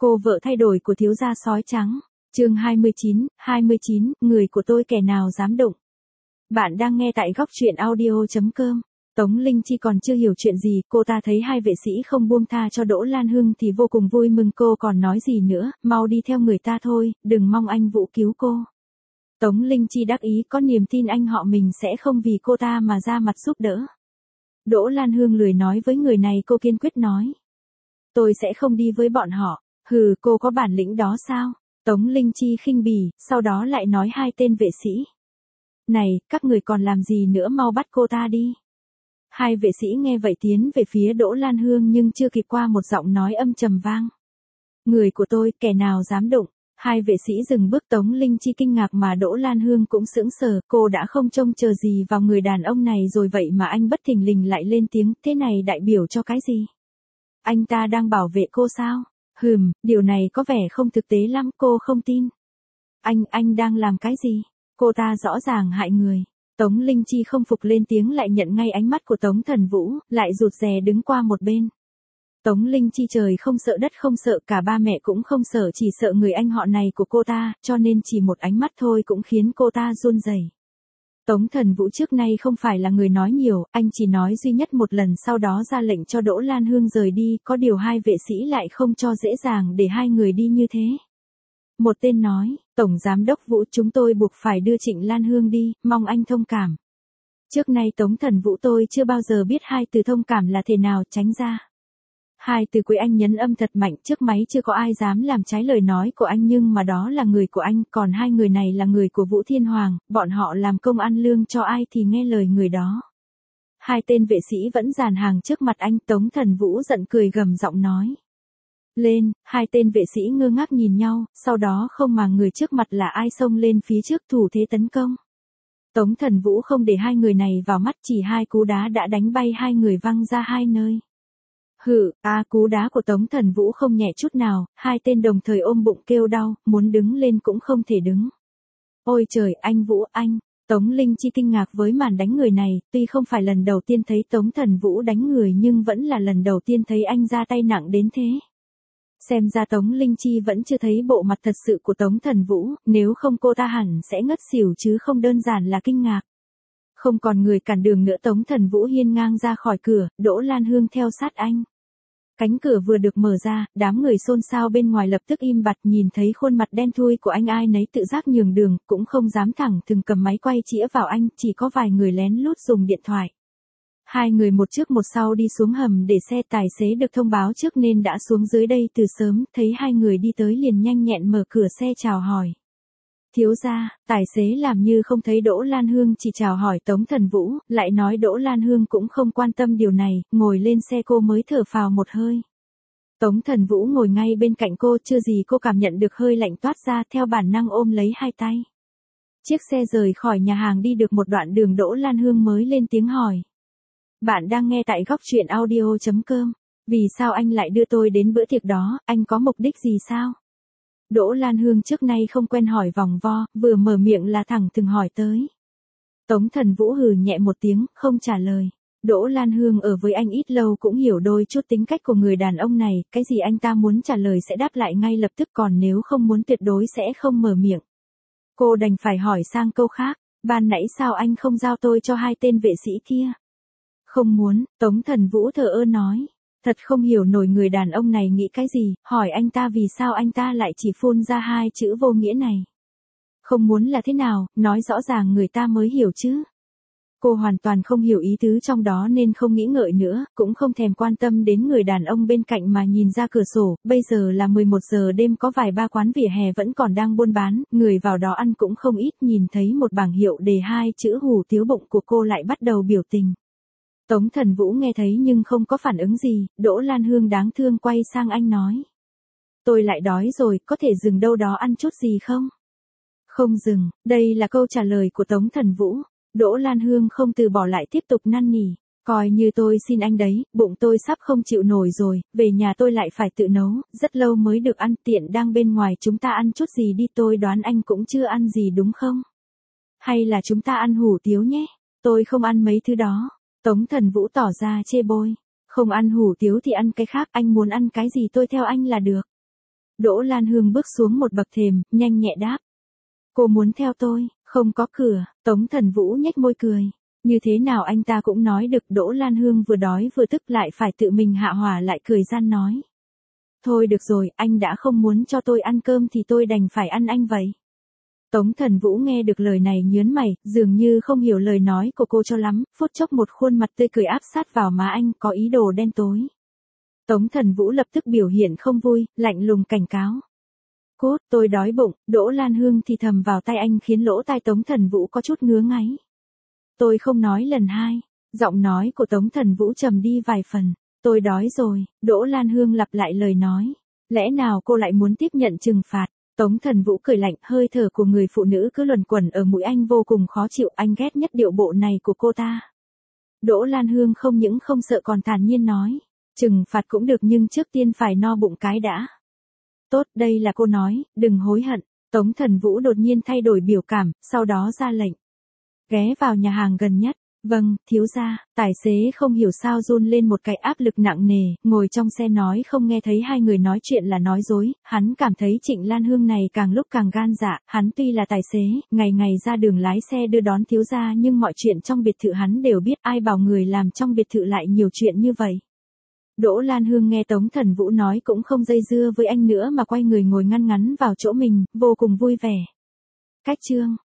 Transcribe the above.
Cô vợ thay đổi của thiếu gia sói trắng. Chương 29, người của tôi kẻ nào dám đụng. Bạn đang nghe tại góc truyện audio.com. Tống Linh Chi còn chưa hiểu chuyện gì, cô ta thấy hai vệ sĩ không buông tha cho Đỗ Lan Hương thì vô cùng vui mừng, cô còn nói gì nữa, mau đi theo người ta thôi, đừng mong anh Vũ cứu cô. Tống Linh Chi đắc ý có niềm tin anh họ mình sẽ không vì cô ta mà ra mặt giúp đỡ. Đỗ Lan Hương lười nói với người này, cô kiên quyết nói. Tôi sẽ không đi với bọn họ. Hừ, cô có bản lĩnh đó sao? Tống Linh Chi khinh bỉ, sau đó lại nói hai tên vệ sĩ. Này, các người còn làm gì nữa, mau bắt cô ta đi. Hai vệ sĩ nghe vậy tiến về phía Đỗ Lan Hương nhưng chưa kịp qua một giọng nói âm trầm vang. Người của tôi, kẻ nào dám đụng. Hai vệ sĩ dừng bước. Tống Linh Chi kinh ngạc mà Đỗ Lan Hương cũng sững sờ, cô đã không trông chờ gì vào người đàn ông này rồi vậy mà anh bất thình lình lại lên tiếng, thế này đại biểu cho cái gì? Anh ta đang bảo vệ cô sao? Điều này có vẻ không thực tế lắm, cô không tin. Anh đang làm cái gì? Cô ta rõ ràng hại người. Tống Linh Chi không phục lên tiếng, lại nhận ngay ánh mắt của Tống Thần Vũ, lại rụt rè đứng qua một bên. Tống Linh Chi trời không sợ đất không sợ, cả ba mẹ cũng không sợ, chỉ sợ người anh họ này của cô ta, cho nên chỉ một ánh mắt thôi cũng khiến cô ta run rẩy. Tống Thần Vũ trước nay không phải là người nói nhiều, anh chỉ nói duy nhất một lần, sau đó ra lệnh cho Đỗ Lan Hương rời đi, có điều hai vệ sĩ lại không cho dễ dàng để hai người đi như thế. Một tên nói, Tổng Giám đốc Vũ, chúng tôi buộc phải đưa Trịnh Lan Hương đi, mong anh thông cảm. Trước nay Tống Thần Vũ tôi chưa bao giờ biết hai từ thông cảm là thế nào, tránh ra. Hai từ cuối anh nhấn âm thật mạnh, trước máy chưa có ai dám làm trái lời nói của anh, nhưng mà đó là người của anh, còn hai người này là người của Vũ Thiên Hoàng, bọn họ làm công ăn lương cho ai thì nghe lời người đó. Hai tên vệ sĩ vẫn dàn hàng trước mặt anh. Tống Thần Vũ giận cười gầm giọng nói. Lên, hai tên vệ sĩ ngơ ngác nhìn nhau, sau đó không mà người trước mặt là ai xông lên phía trước thủ thế tấn công. Tống Thần Vũ không để hai người này vào mắt, chỉ hai cú đá đã đánh bay hai người văng ra hai nơi. Cú đá của Tống Thần Vũ không nhẹ chút nào, hai tên đồng thời ôm bụng kêu đau, muốn đứng lên cũng không thể đứng. Ôi trời, anh Vũ, anh! Tống Linh Chi kinh ngạc với màn đánh người này, tuy không phải lần đầu tiên thấy Tống Thần Vũ đánh người nhưng vẫn là lần đầu tiên thấy anh ra tay nặng đến thế. Xem ra Tống Linh Chi vẫn chưa thấy bộ mặt thật sự của Tống Thần Vũ, nếu không cô ta hẳn sẽ ngất xỉu chứ không đơn giản là kinh ngạc. Không còn người cản đường nữa, Tống Thần Vũ hiên ngang ra khỏi cửa, Đỗ Lan Hương theo sát anh. Cánh cửa vừa được mở ra, đám người xôn xao bên ngoài lập tức im bặt, nhìn thấy khuôn mặt đen thui của anh ai nấy tự giác nhường đường, cũng không dám thẳng thừng cầm máy quay chĩa vào anh, chỉ có vài người lén lút dùng điện thoại. Hai người một trước một sau đi xuống hầm để xe, tài xế được thông báo trước nên đã xuống dưới đây từ sớm, thấy hai người đi tới liền nhanh nhẹn mở cửa xe chào hỏi. Thiếu gia, tài xế làm như không thấy Đỗ Lan Hương, chỉ chào hỏi Tống Thần Vũ, lại nói Đỗ Lan Hương cũng không quan tâm điều này, ngồi lên xe cô mới thở phào một hơi. Tống Thần Vũ ngồi ngay bên cạnh cô, chưa gì cô cảm nhận được hơi lạnh toát ra, theo bản năng ôm lấy hai tay. Chiếc xe rời khỏi nhà hàng đi được một đoạn đường, Đỗ Lan Hương mới lên tiếng hỏi. Bạn đang nghe tại góc truyện audio.com. Vì sao anh lại đưa tôi đến bữa tiệc đó, anh có mục đích gì sao? Đỗ Lan Hương trước nay không quen hỏi vòng vo, vừa mở miệng là thẳng thừng hỏi tới. Tống Thần Vũ hừ nhẹ một tiếng, không trả lời. Đỗ Lan Hương ở với anh ít lâu cũng hiểu đôi chút tính cách của người đàn ông này, cái gì anh ta muốn trả lời sẽ đáp lại ngay lập tức, còn nếu không muốn tuyệt đối sẽ không mở miệng. Cô đành phải hỏi sang câu khác, ban nãy sao anh không giao tôi cho hai tên vệ sĩ kia? Không muốn, Tống Thần Vũ thờ ơ nói. Thật không hiểu nổi người đàn ông này nghĩ cái gì, hỏi anh ta vì sao anh ta lại chỉ phun ra hai chữ vô nghĩa này. Không muốn là thế nào, nói rõ ràng người ta mới hiểu chứ. Cô hoàn toàn không hiểu ý tứ trong đó nên không nghĩ ngợi nữa, cũng không thèm quan tâm đến người đàn ông bên cạnh mà nhìn ra cửa sổ. Bây giờ là 11 giờ đêm, có vài ba quán vỉa hè vẫn còn đang buôn bán, người vào đó ăn cũng không ít, nhìn thấy một bảng hiệu đề hai chữ hủ tiếu, bụng của cô lại bắt đầu biểu tình. Tống Thần Vũ nghe thấy nhưng không có phản ứng gì, Đỗ Lan Hương đáng thương quay sang anh nói. Tôi lại đói rồi, có thể dừng đâu đó ăn chút gì không? Không dừng, đây là câu trả lời của Tống Thần Vũ. Đỗ Lan Hương không từ bỏ lại tiếp tục năn nỉ. Coi như tôi xin anh đấy, bụng tôi sắp không chịu nổi rồi, về nhà tôi lại phải tự nấu, rất lâu mới được ăn, tiện đang bên ngoài chúng ta ăn chút gì đi, tôi đoán anh cũng chưa ăn gì đúng không? Hay là chúng ta ăn hủ tiếu nhé, tôi không ăn mấy thứ đó. Tống Thần Vũ tỏ ra chê bôi. Không ăn hủ tiếu thì ăn cái khác, anh muốn ăn cái gì tôi theo anh là được. Đỗ Lan Hương bước xuống một bậc thềm, nhanh nhẹ đáp. Cô muốn theo tôi, không có cửa. Tống Thần Vũ nhếch môi cười. Như thế nào anh ta cũng nói được. Đỗ Lan Hương vừa đói vừa tức lại phải tự mình hạ hỏa lại cười gian nói. Thôi được rồi, anh đã không muốn cho tôi ăn cơm thì tôi đành phải ăn anh vậy. Tống Thần Vũ nghe được lời này nhớn mày, dường như không hiểu lời nói của cô cho lắm, phút chốc một khuôn mặt tươi cười áp sát vào má anh, có ý đồ đen tối. Tống Thần Vũ lập tức biểu hiện không vui, lạnh lùng cảnh cáo. Cốt, tôi đói bụng. Đỗ Lan Hương thì thầm vào tai anh khiến lỗ tai Tống Thần Vũ có chút ngứa ngáy. Tôi không nói lần hai. Giọng nói của Tống Thần Vũ trầm đi vài phần. Tôi đói rồi. Đỗ Lan Hương lặp lại lời nói. Lẽ nào cô lại muốn tiếp nhận trừng phạt? Tống Thần Vũ cười lạnh, hơi thở của người phụ nữ cứ luẩn quẩn ở mũi anh vô cùng khó chịu, anh ghét nhất điệu bộ này của cô ta. Đỗ Lan Hương không những không sợ còn thản nhiên nói. Trừng phạt cũng được nhưng trước tiên phải no bụng cái đã. Tốt, đây là cô nói, đừng hối hận. Tống Thần Vũ đột nhiên thay đổi biểu cảm, sau đó ra lệnh. Ghé vào nhà hàng gần nhất. Vâng, thiếu gia. Tài xế không hiểu sao run lên một cái áp lực nặng nề, ngồi trong xe nói không nghe thấy hai người nói chuyện là nói dối, hắn cảm thấy Trịnh Lan Hương này càng lúc càng gan dạ, hắn tuy là tài xế, ngày ngày ra đường lái xe đưa đón thiếu gia nhưng mọi chuyện trong biệt thự hắn đều biết, ai bảo người làm trong biệt thự lại nhiều chuyện như vậy. Đỗ Lan Hương nghe Tống Thần Vũ nói cũng không dây dưa với anh nữa mà quay người ngồi ngăn ngắn vào chỗ mình, vô cùng vui vẻ. Cách chương